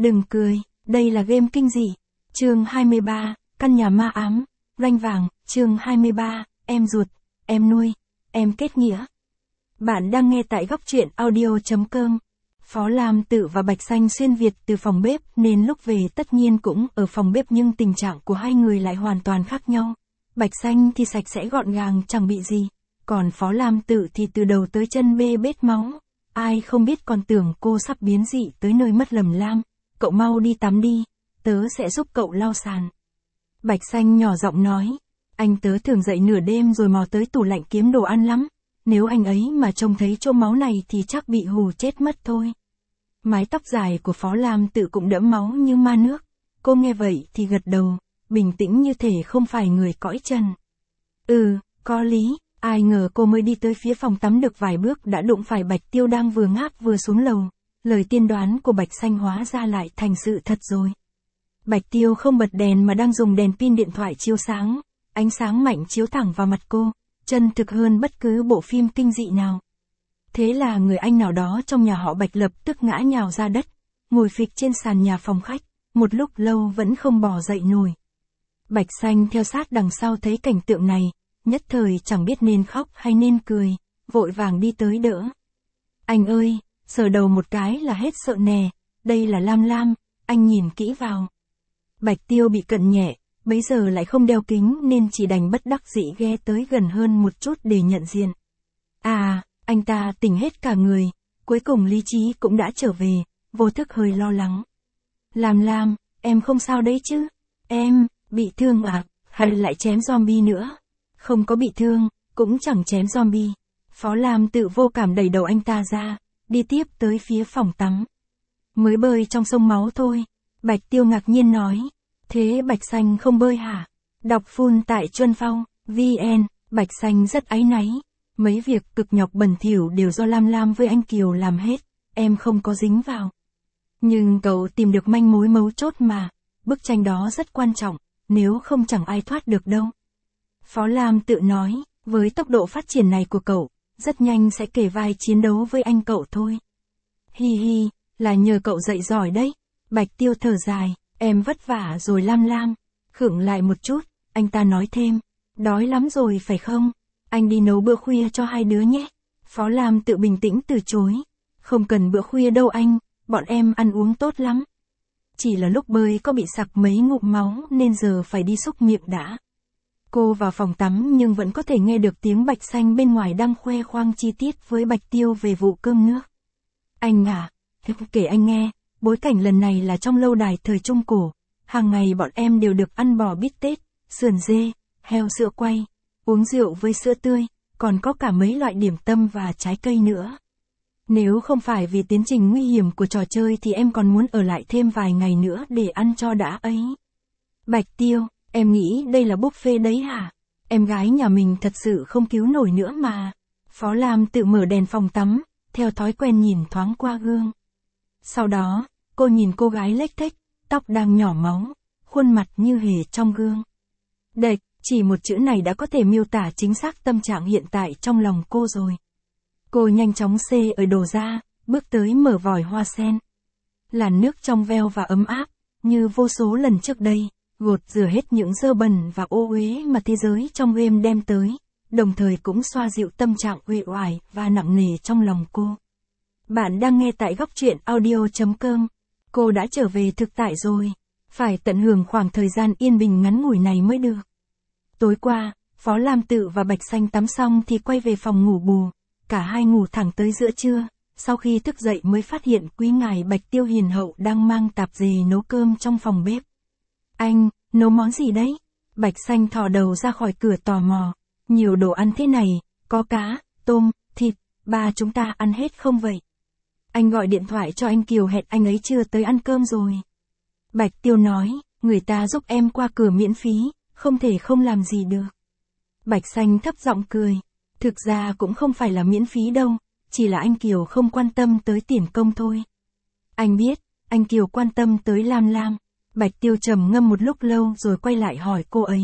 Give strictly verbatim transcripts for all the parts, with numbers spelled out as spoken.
Đừng cười, đây là game kinh dị. Chương hai mươi ba, căn nhà ma ám, ranh vàng, chương hai mươi ba, em ruột, em nuôi, em kết nghĩa. Bạn đang nghe tại góc truyện audio chấm com. Phó Lam Tự và Bạch Xanh xuyên Việt từ phòng bếp nên lúc về tất nhiên cũng ở phòng bếp, nhưng tình trạng của hai người lại hoàn toàn khác nhau. Bạch Xanh thì sạch sẽ gọn gàng chẳng bị gì, còn Phó Lam Tự thì từ đầu tới chân bê bết máu. Ai không biết còn tưởng cô sắp biến dị tới nơi mất lầm lam. Cậu mau đi tắm đi, tớ sẽ giúp cậu lau sàn. Bạch Xanh nhỏ giọng nói, anh tớ thường dậy nửa đêm rồi mò tới tủ lạnh kiếm đồ ăn lắm. Nếu anh ấy mà trông thấy chỗ máu này thì chắc bị hù chết mất thôi. Mái tóc dài của Phó Lam Tự cũng đẫm máu như ma nước. Cô nghe vậy thì gật đầu, bình tĩnh như thể không phải người cõi trần. Ừ, có lý. Ai ngờ cô mới đi tới phía phòng tắm được vài bước đã đụng phải Bạch Tiêu đang vừa ngáp vừa xuống lầu. Lời tiên đoán của Bạch Xanh hóa ra lại thành sự thật rồi. Bạch Tiêu không bật đèn mà đang dùng đèn pin điện thoại chiếu sáng. Ánh sáng mạnh chiếu thẳng vào mặt cô, chân thực hơn bất cứ bộ phim kinh dị nào. Thế là người anh nào đó trong nhà họ Bạch lập tức ngã nhào ra đất, ngồi phịch trên sàn nhà phòng khách, một lúc lâu vẫn không bò dậy nổi. Bạch Xanh theo sát đằng sau thấy cảnh tượng này, nhất thời chẳng biết nên khóc hay nên cười, vội vàng đi tới đỡ. Anh ơi, sờ đầu một cái là hết sợ nè, đây là Lam Lam, anh nhìn kỹ vào. Bạch Tiêu bị cận nhẹ, bấy giờ lại không đeo kính nên chỉ đành bất đắc dĩ ghé tới gần hơn một chút để nhận diện. À, anh ta tỉnh hết cả người, cuối cùng lý trí cũng đã trở về, vô thức hơi lo lắng. Lam Lam, em không sao đấy chứ? Em, bị thương à, hay lại chém zombie nữa? Không có bị thương, cũng chẳng chém zombie. Phó Lam Tự vô cảm đẩy đầu anh ta ra, đi tiếp tới phía phòng tắm. Mới bơi trong sông máu thôi. Bạch Tiêu ngạc nhiên nói. Thế Bạch Xanh không bơi hả? Đọc full tại Chuân Phong, vn, Bạch Xanh rất áy náy. Mấy việc cực nhọc bẩn thỉu đều do Lam Lam với anh Kiều làm hết, em không có dính vào. Nhưng cậu tìm được manh mối mấu chốt mà, bức tranh đó rất quan trọng, nếu không chẳng ai thoát được đâu. Phó Lam Tự nói, với tốc độ phát triển này của cậu, rất nhanh sẽ kề vai chiến đấu với anh cậu thôi. Hi hi, là nhờ cậu dạy giỏi đấy. Bạch Tiêu thở dài, em vất vả rồi Lam Lam. Khựng lại một chút, anh ta nói thêm, đói lắm rồi phải không? Anh đi nấu bữa khuya cho hai đứa nhé. Phó Lam Tự bình tĩnh từ chối, không cần bữa khuya đâu anh, bọn em ăn uống tốt lắm. Chỉ là lúc bơi có bị sặc mấy ngụm máu nên giờ phải đi xúc miệng đã. Cô vào phòng tắm nhưng vẫn có thể nghe được tiếng Bạch Xanh bên ngoài đang khoe khoang chi tiết với Bạch Tiêu về vụ cơm nước. Anh à, kể anh nghe, bối cảnh lần này là trong lâu đài thời Trung Cổ. Hàng ngày bọn em đều được ăn bò bít tết, sườn dê, heo sữa quay, uống rượu với sữa tươi, còn có cả mấy loại điểm tâm và trái cây nữa. Nếu không phải vì tiến trình nguy hiểm của trò chơi thì em còn muốn ở lại thêm vài ngày nữa để ăn cho đã ấy. Bạch Tiêu, em nghĩ đây là buffet đấy hả? Em gái nhà mình thật sự không cứu nổi nữa mà. Phó Lam Tự mở đèn phòng tắm, theo thói quen nhìn thoáng qua gương. Sau đó, cô nhìn cô gái lếch thếch, tóc đang nhỏ máu, khuôn mặt như hề trong gương. Đệch, chỉ một chữ này đã có thể miêu tả chính xác tâm trạng hiện tại trong lòng cô rồi. Cô nhanh chóng xê ở đồ ra, bước tới mở vòi hoa sen. Làn nước trong veo và ấm áp, như vô số lần trước đây, gột rửa hết những dơ bẩn và ô uế mà thế giới trong game đem tới, đồng thời cũng xoa dịu tâm trạng uể oải và nặng nề trong lòng cô. Bạn đang nghe tại góc truyện audio chấm com. Cô đã trở về thực tại rồi, phải tận hưởng khoảng thời gian yên bình ngắn ngủi này mới được. Tối qua, Phó Lam Tự và Bạch Xanh tắm xong thì quay về phòng ngủ bù, cả hai ngủ thẳng tới giữa trưa, sau khi thức dậy mới phát hiện quý ngài Bạch Tiêu hiền hậu đang mang tạp dề nấu cơm trong phòng bếp. Anh, nấu món gì đấy? Bạch Xanh thò đầu ra khỏi cửa tò mò, nhiều đồ ăn thế này, có cá, tôm, thịt, ba chúng ta ăn hết không vậy? Anh gọi điện thoại cho anh Kiều hẹn anh ấy chưa tới ăn cơm rồi. Bạch Tiêu nói, người ta giúp em qua cửa miễn phí, không thể không làm gì được. Bạch Xanh thấp giọng cười, thực ra cũng không phải là miễn phí đâu, chỉ là anh Kiều không quan tâm tới tiền công thôi. Anh biết, anh Kiều quan tâm tới Lam Lam. Bạch Tiêu trầm ngâm một lúc lâu rồi quay lại hỏi cô ấy.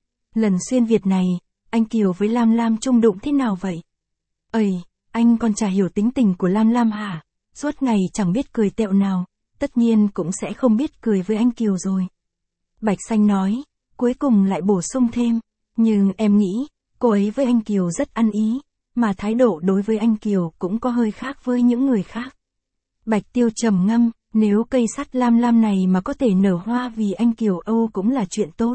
Lần xuyên Việt này, anh Kiều với Lam Lam chung đụng thế nào vậy? Ây, anh còn chả hiểu tính tình của Lam Lam hả? Suốt ngày chẳng biết cười tẹo nào, tất nhiên cũng sẽ không biết cười với anh Kiều rồi. Bạch Xanh nói, cuối cùng lại bổ sung thêm, nhưng em nghĩ, cô ấy với anh Kiều rất ăn ý, mà thái độ đối với anh Kiều cũng có hơi khác với những người khác. Bạch Tiêu trầm ngâm, nếu cây sắt lam lam này mà có thể nở hoa vì anh Kiều Âu cũng là chuyện tốt.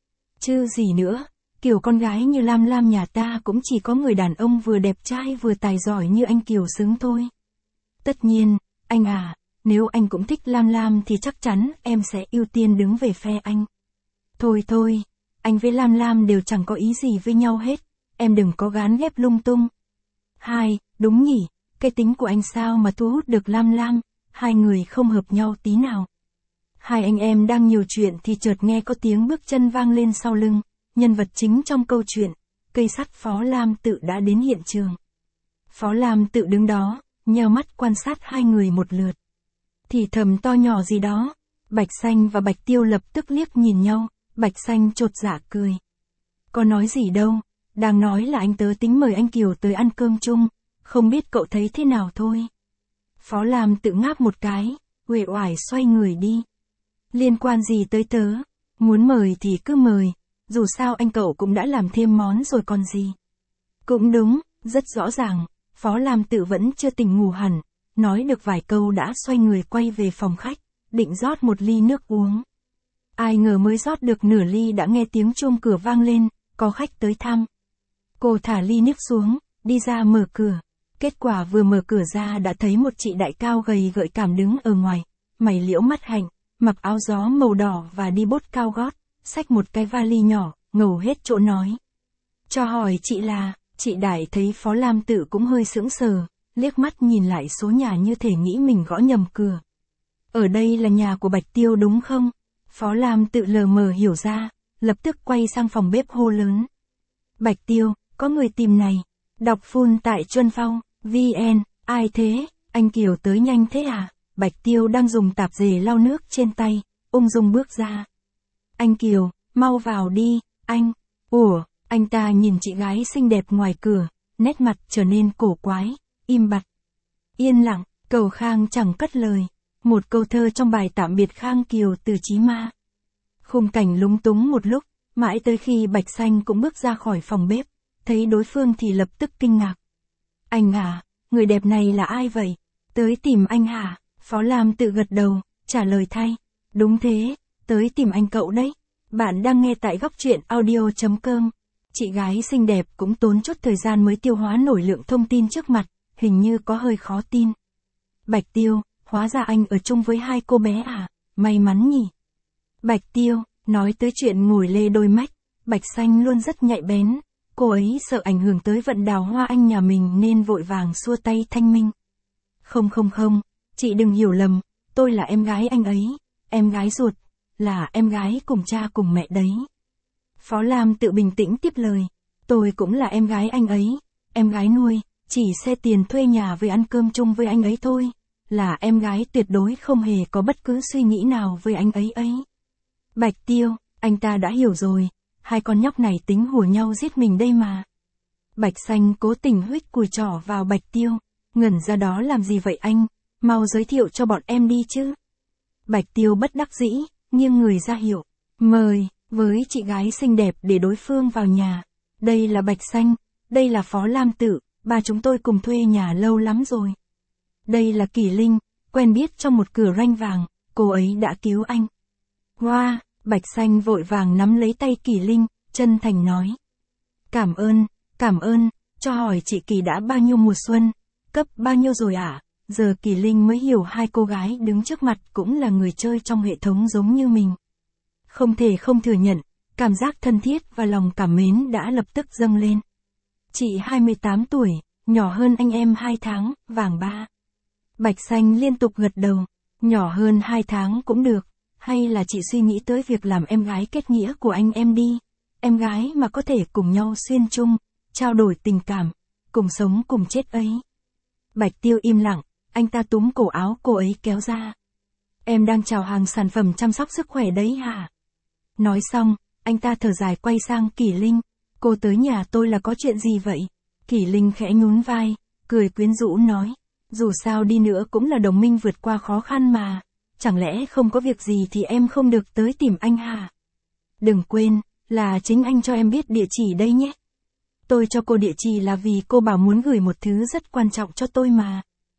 Chứ gì nữa, kiểu con gái như Lam Lam nhà ta cũng chỉ có người đàn ông vừa đẹp trai vừa tài giỏi như anh Kiều xứng thôi. Tất nhiên, anh à, nếu anh cũng thích Lam Lam thì chắc chắn em sẽ ưu tiên đứng về phe anh. Thôi thôi, anh với Lam Lam đều chẳng có ý gì với nhau hết, em đừng có gán ghép lung tung. Hai, đúng nhỉ, cái tính của anh sao mà thu hút được Lam Lam, hai người không hợp nhau tí nào. Hai anh em đang nhiều chuyện thì chợt nghe có tiếng bước chân vang lên sau lưng, nhân vật chính trong câu chuyện, cây sắt Phó Lam Tự đã đến hiện trường. Phó Lam Tự đứng đó, nheo mắt quan sát hai người một lượt. Thì thầm to nhỏ gì đó, Bạch Xanh và Bạch Tiêu lập tức liếc nhìn nhau, Bạch Xanh chột dạ cười. Có nói gì đâu, đang nói là anh tớ tính mời anh Kiều tới ăn cơm chung, không biết cậu thấy thế nào thôi. Phó Lam Tự ngáp một cái, uể oải xoay người đi. Liên quan gì tới tớ, muốn mời thì cứ mời, dù sao anh cậu cũng đã làm thêm món rồi còn gì. Cũng đúng, rất rõ ràng, Phó Lam Tự vẫn chưa tỉnh ngủ hẳn, nói được vài câu đã xoay người quay về phòng khách, định rót một ly nước uống. Ai ngờ mới rót được nửa ly đã nghe tiếng chuông cửa vang lên, có khách tới thăm. Cô thả ly nước xuống, đi ra mở cửa. Kết quả vừa mở cửa ra đã thấy một chị đại cao gầy gợi cảm đứng ở ngoài, mày liễu mắt hạnh, mặc áo gió màu đỏ và đi bốt cao gót, xách một cái vali nhỏ, ngầu hết chỗ nói. Cho hỏi chị là, chị đại thấy Phó Lam Tự cũng hơi sững sờ, liếc mắt nhìn lại số nhà như thể nghĩ mình gõ nhầm cửa. Ở đây là nhà của Bạch Tiêu đúng không? Phó Lam Tự lờ mờ hiểu ra, lập tức quay sang phòng bếp hô lớn. Bạch Tiêu, có người tìm này. Đọc full tại Chuân Phong, vn, ai thế, anh Kiều tới nhanh thế à? Bạch Tiêu đang dùng tạp dề lau nước trên tay, ung dung bước ra. Anh Kiều, mau vào đi, anh. Ủa, anh ta nhìn chị gái xinh đẹp ngoài cửa, nét mặt trở nên cổ quái, im bặt. Yên lặng, Cầu Khang chẳng cất lời. Một câu thơ trong bài tạm biệt Khang Kiều từ Chí Ma. Khung cảnh lúng túng một lúc, mãi tới khi Bạch Xanh cũng bước ra khỏi phòng bếp, thấy đối phương thì lập tức kinh ngạc. Anh à, người đẹp này là ai vậy? Tới tìm anh hả? Phó Lam Tự gật đầu, trả lời thay. Đúng thế, tới tìm anh cậu đấy. Bạn đang nghe tại góc truyện audio chấm com. Chị gái xinh đẹp cũng tốn chút thời gian mới tiêu hóa nổi lượng thông tin trước mặt, hình như có hơi khó tin. Bạch Tiêu, hóa ra anh ở chung với hai cô bé à? May mắn nhỉ? Bạch Tiêu, nói tới chuyện ngồi lê đôi mách, Bạch Xanh luôn rất nhạy bén. Cô ấy sợ ảnh hưởng tới vận đào hoa anh nhà mình nên vội vàng xua tay thanh minh. Không không không, chị đừng hiểu lầm, tôi là em gái anh ấy, em gái ruột, là em gái cùng cha cùng mẹ đấy. Phó Lam Tự bình tĩnh tiếp lời, tôi cũng là em gái anh ấy, em gái nuôi, chỉ xe tiền thuê nhà với ăn cơm chung với anh ấy thôi, là em gái tuyệt đối không hề có bất cứ suy nghĩ nào với anh ấy ấy. Bạch Tiêu, anh ta đã hiểu rồi. Hai con nhóc này tính hùa nhau giết mình đây mà. Bạch Xanh cố tình huých cùi trỏ vào Bạch Tiêu. Ngẩn ra đó làm gì vậy anh? Mau giới thiệu cho bọn em đi chứ. Bạch Tiêu bất đắc dĩ, nghiêng người ra hiệu. Mời, với chị gái xinh đẹp để đối phương vào nhà. Đây là Bạch Xanh, đây là Phó Lam Tự, ba chúng tôi cùng thuê nhà lâu lắm rồi. Đây là Kỳ Linh, quen biết trong một cửa ranh vàng, cô ấy đã cứu anh. Hoa! Bạch Xanh vội vàng nắm lấy tay Kỳ Linh, chân thành nói. Cảm ơn, cảm ơn, cho hỏi chị Kỳ đã bao nhiêu mùa xuân, cấp bao nhiêu rồi ạ? À? Giờ Kỳ Linh mới hiểu hai cô gái đứng trước mặt cũng là người chơi trong hệ thống giống như mình. Không thể không thừa nhận, cảm giác thân thiết và lòng cảm mến đã lập tức dâng lên. Chị hai mươi tám tuổi, nhỏ hơn anh em hai tháng, vàng ba. Bạch Xanh liên tục gật đầu, nhỏ hơn hai tháng cũng được. Hay là chị suy nghĩ tới việc làm em gái kết nghĩa của anh em đi, em gái mà có thể cùng nhau xuyên chung, trao đổi tình cảm, cùng sống cùng chết ấy. Bạch Tiêu im lặng, anh ta túm cổ áo cô ấy kéo ra. Em đang chào hàng sản phẩm chăm sóc sức khỏe đấy hả? Nói xong, anh ta thở dài quay sang Kỳ Linh, cô tới nhà tôi là có chuyện gì vậy? Kỳ Linh khẽ nhún vai, cười quyến rũ nói, dù sao đi nữa cũng là đồng minh vượt qua khó khăn mà. chẳng lẽ không có việc gì thì em không được tới tìm anh hả? Đừng quên, là chính anh cho em biết địa chỉ đây nhé. Tôi cho cô địa chỉ là vì cô bảo muốn gửi một thứ rất quan trọng cho tôi mà.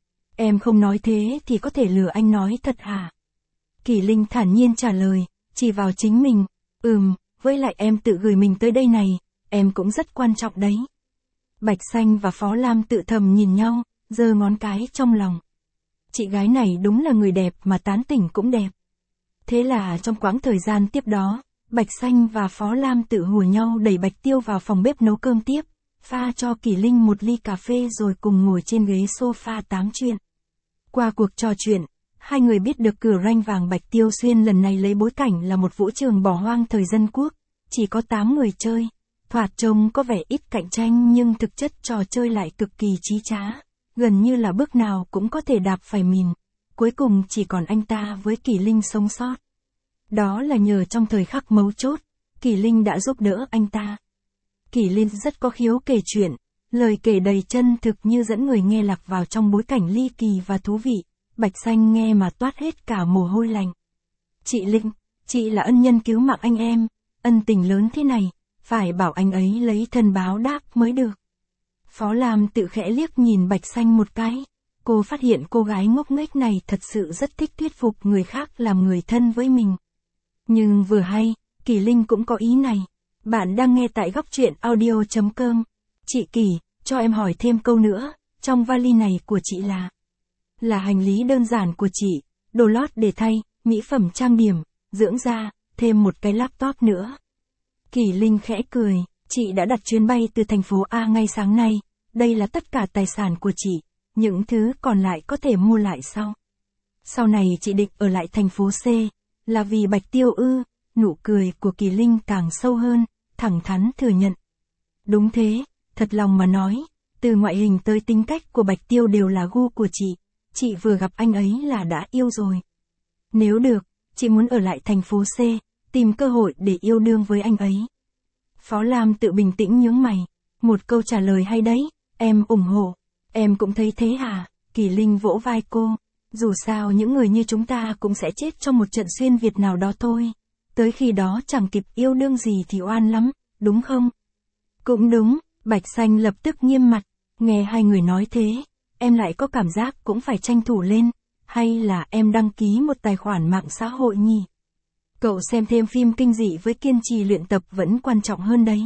Em không nói thế thì có thể lừa anh nói thật hả? Kỳ Linh thản nhiên trả lời, chỉ vào chính mình, ừm, với lại em tự gửi mình tới đây này, em cũng rất quan trọng đấy. Bạch Xanh và Phó Lam tự thầm nhìn nhau, giơ ngón cái trong lòng. Chị gái này đúng là người đẹp mà tán tỉnh cũng đẹp. Thế là trong quãng thời gian tiếp đó, Bạch Xanh và Phó Lam tự hùa nhau đẩy Bạch Tiêu vào phòng bếp nấu cơm tiếp, pha cho Kỳ Linh một ly cà phê rồi cùng ngồi trên ghế sofa tám chuyện. Qua cuộc trò chuyện, hai người biết được cửa ranh vàng Bạch Tiêu Xuyên lần này lấy bối cảnh là một vũ trường bỏ hoang thời dân quốc, chỉ có tám người chơi, thoạt trông có vẻ ít cạnh tranh nhưng thực chất trò chơi lại cực kỳ chí trá, gần như là bước nào cũng có thể đạp phải mìn, cuối cùng chỉ còn anh ta với Kỳ Linh sống sót. Đó là nhờ trong thời khắc mấu chốt, Kỳ Linh đã giúp đỡ anh ta. Kỳ Linh rất có khiếu kể chuyện, lời kể đầy chân thực như dẫn người nghe lạc vào trong bối cảnh ly kỳ và thú vị. Bạch Xanh nghe mà toát hết cả mồ hôi lạnh. Chị Linh, chị là ân nhân cứu mạng anh em, ân tình lớn thế này, phải bảo anh ấy lấy thân báo đáp mới được. Phó Lam tự khẽ liếc nhìn Bạch Xanh một cái, cô phát hiện cô gái ngốc nghếch này thật sự rất thích thuyết phục người khác làm người thân với mình. Nhưng vừa hay, Kỳ Linh cũng có ý này. Bạn đang nghe tại góc truyện audio chấm com. Chị Kỳ, cho em hỏi thêm câu nữa, trong vali này của chị là... Là hành lý đơn giản của chị, đồ lót để thay, mỹ phẩm trang điểm, dưỡng da, thêm một cái laptop nữa. Kỳ Linh khẽ cười, chị đã đặt chuyến bay từ thành phố A ngay sáng nay, đây là tất cả tài sản của chị, những thứ còn lại có thể mua lại sau. Sau này chị định ở lại thành phố C, là vì Bạch Tiêu ư? Nụ cười của Kỳ Linh càng sâu hơn, thẳng thắn thừa nhận. Đúng thế, thật lòng mà nói, từ ngoại hình tới tính cách của Bạch Tiêu đều là gu của chị. Chị vừa gặp anh ấy là đã yêu rồi. Nếu được, chị muốn ở lại thành phố C, tìm cơ hội để yêu đương với anh ấy. Phó Lam tự bình tĩnh nhướng mày. Một câu trả lời hay đấy, em ủng hộ. Em cũng thấy thế hả? Kỳ Linh vỗ vai cô. Dù sao những người như chúng ta cũng sẽ chết trong một trận xuyên Việt nào đó thôi. Tới khi đó chẳng kịp yêu đương gì thì oan lắm, đúng không? Cũng đúng, Bạch Xanh lập tức nghiêm mặt. Nghe hai người nói thế, em lại có cảm giác cũng phải tranh thủ lên, hay là em đăng ký một tài khoản mạng xã hội nhỉ? Cậu xem thêm phim kinh dị với kiên trì luyện tập vẫn quan trọng hơn đấy.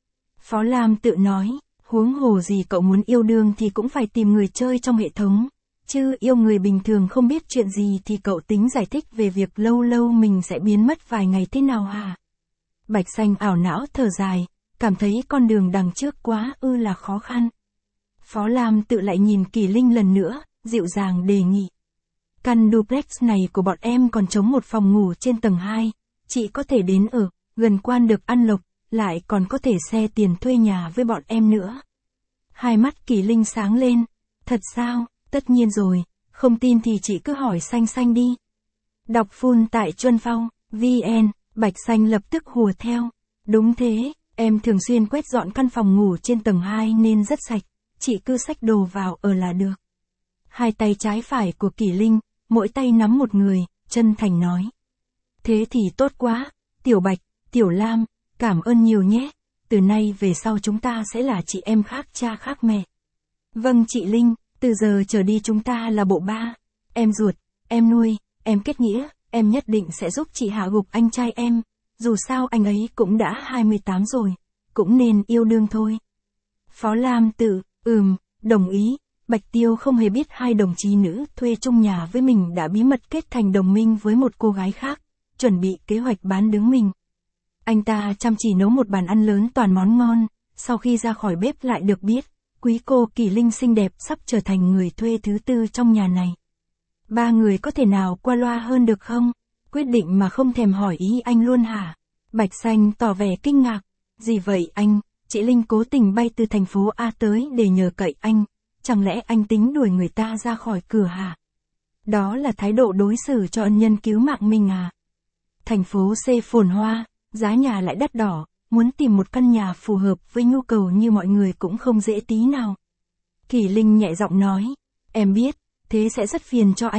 Phó Lam tự nói, huống hồ gì cậu muốn yêu đương thì cũng phải tìm người chơi trong hệ thống, chứ yêu người bình thường không biết chuyện gì thì cậu tính giải thích về việc lâu lâu mình sẽ biến mất vài ngày thế nào hả? Bạch Xanh ảo não thở dài, cảm thấy con đường đằng trước quá ư là khó khăn. Phó Lam tự lại nhìn Kỳ Linh lần nữa, dịu dàng đề nghị. Căn duplex này của bọn em còn trống một phòng ngủ trên tầng hai, chị có thể đến ở, gần quan được ăn lộc, lại còn có thể xe tiền thuê nhà với bọn em nữa. Hai mắt Kỳ Linh sáng lên, thật sao, tất nhiên rồi, không tin thì chị cứ hỏi Xanh Xanh đi. Đọc full tại Chuân Phong, vn, Bạch Xanh lập tức hùa theo. Đúng thế, em thường xuyên quét dọn căn phòng ngủ trên tầng hai nên rất sạch. Chị cứ xách đồ vào ở là được. Hai tay trái phải của Kỳ Linh, mỗi tay nắm một người, chân thành nói. Thế thì tốt quá, Tiểu Bạch, Tiểu Lam, cảm ơn nhiều nhé. Từ nay về sau chúng ta sẽ là chị em khác cha khác mẹ. Vâng chị Linh, từ giờ trở đi chúng ta là bộ ba. Em ruột, em nuôi, em kết nghĩa, em nhất định sẽ giúp chị hạ gục anh trai em. Dù sao anh ấy cũng đã hai mươi tám rồi, cũng nên yêu đương thôi. Phó Lam tự, ừm, đồng ý. Bạch Tiêu không hề biết hai đồng chí nữ thuê chung nhà với mình đã bí mật kết thành đồng minh với một cô gái khác, chuẩn bị kế hoạch bán đứng mình. Anh ta chăm chỉ nấu một bàn ăn lớn toàn món ngon, sau khi ra khỏi bếp lại được biết, quý cô Kỳ Linh xinh đẹp sắp trở thành người thuê thứ tư trong nhà này. Ba người có thể nào qua loa hơn được không? Quyết định mà không thèm hỏi ý anh luôn hả? Bạch Xanh tỏ vẻ kinh ngạc. Gì vậy anh? Chị Linh cố tình bay từ thành phố A tới để nhờ cậy anh. Chẳng lẽ anh tính đuổi người ta ra khỏi cửa hả? Đó là thái độ đối xử cho ân nhân cứu mạng mình à? Thành phố C phồn hoa, giá nhà lại đắt đỏ, muốn tìm một căn nhà phù hợp với nhu cầu như mọi người cũng không dễ tí nào. Kỳ Linh nhẹ giọng nói, em biết, thế sẽ rất phiền cho anh,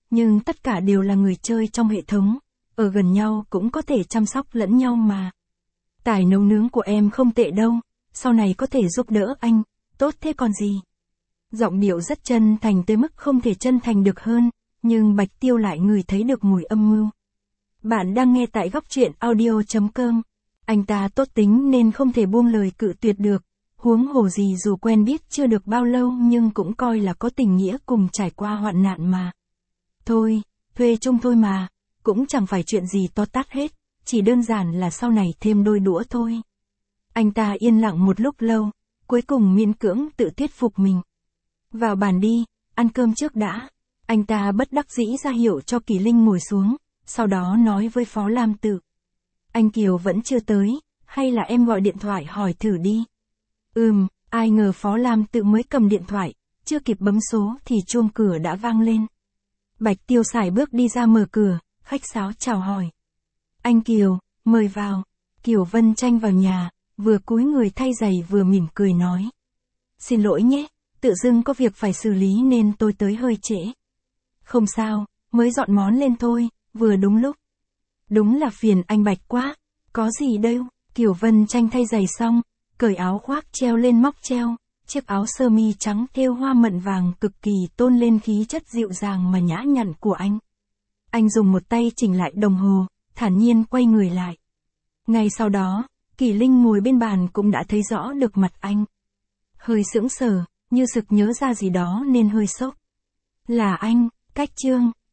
nhưng tất cả đều là người chơi trong hệ thống, ở gần nhau cũng có thể chăm sóc lẫn nhau mà. Tài nấu nướng của em không tệ đâu, sau này có thể giúp đỡ anh, tốt thế còn gì. Giọng điệu rất chân thành tới mức không thể chân thành được hơn, nhưng Bạch Tiêu lại ngửi thấy được mùi âm mưu. Bạn đang nghe tại góc truyện audio.com. Anh ta tốt tính nên không thể buông lời cự tuyệt được, huống hồ gì dù quen biết chưa được bao lâu nhưng cũng coi là có tình nghĩa cùng trải qua hoạn nạn mà. Thôi, thuê chung thôi mà, cũng chẳng phải chuyện gì to tát hết, chỉ đơn giản là sau này thêm đôi đũa thôi. Anh ta yên lặng một lúc lâu, cuối cùng miễn cưỡng tự thuyết phục mình. Vào bàn đi, ăn cơm trước đã. Anh ta bất đắc dĩ ra hiệu cho Kỳ Linh ngồi xuống, sau đó nói với Phó Lam Tự. Anh Kiều vẫn chưa tới, hay là em gọi điện thoại hỏi thử đi. Ừm, ai ngờ Phó Lam Tự mới cầm điện thoại, chưa kịp bấm số thì chuông cửa đã vang lên. Bạch Tiêu sải bước đi ra mở cửa, khách sáo chào hỏi. Anh Kiều, mời vào. Kiều Vân Tranh vào nhà, vừa cúi người thay giày vừa mỉm cười nói. Xin lỗi nhé, tự dưng có việc phải xử lý nên tôi tới hơi trễ. Không sao, mới dọn món lên thôi, vừa đúng lúc. Đúng là phiền anh Bạch quá, có gì đâu. Kiều Vân Tranh thay giày xong, cởi áo khoác treo lên móc treo, chiếc áo sơ mi trắng thêu hoa mận vàng cực kỳ tôn lên khí chất dịu dàng mà nhã nhặn của anh. Anh dùng một tay chỉnh lại đồng hồ, thản nhiên quay người lại. Ngay sau đó, Kỳ Linh ngồi bên bàn cũng đã thấy rõ được mặt anh. Hơi sững sờ, như sực nhớ ra gì đó nên hơi sốc. Là anh, Cách Trương,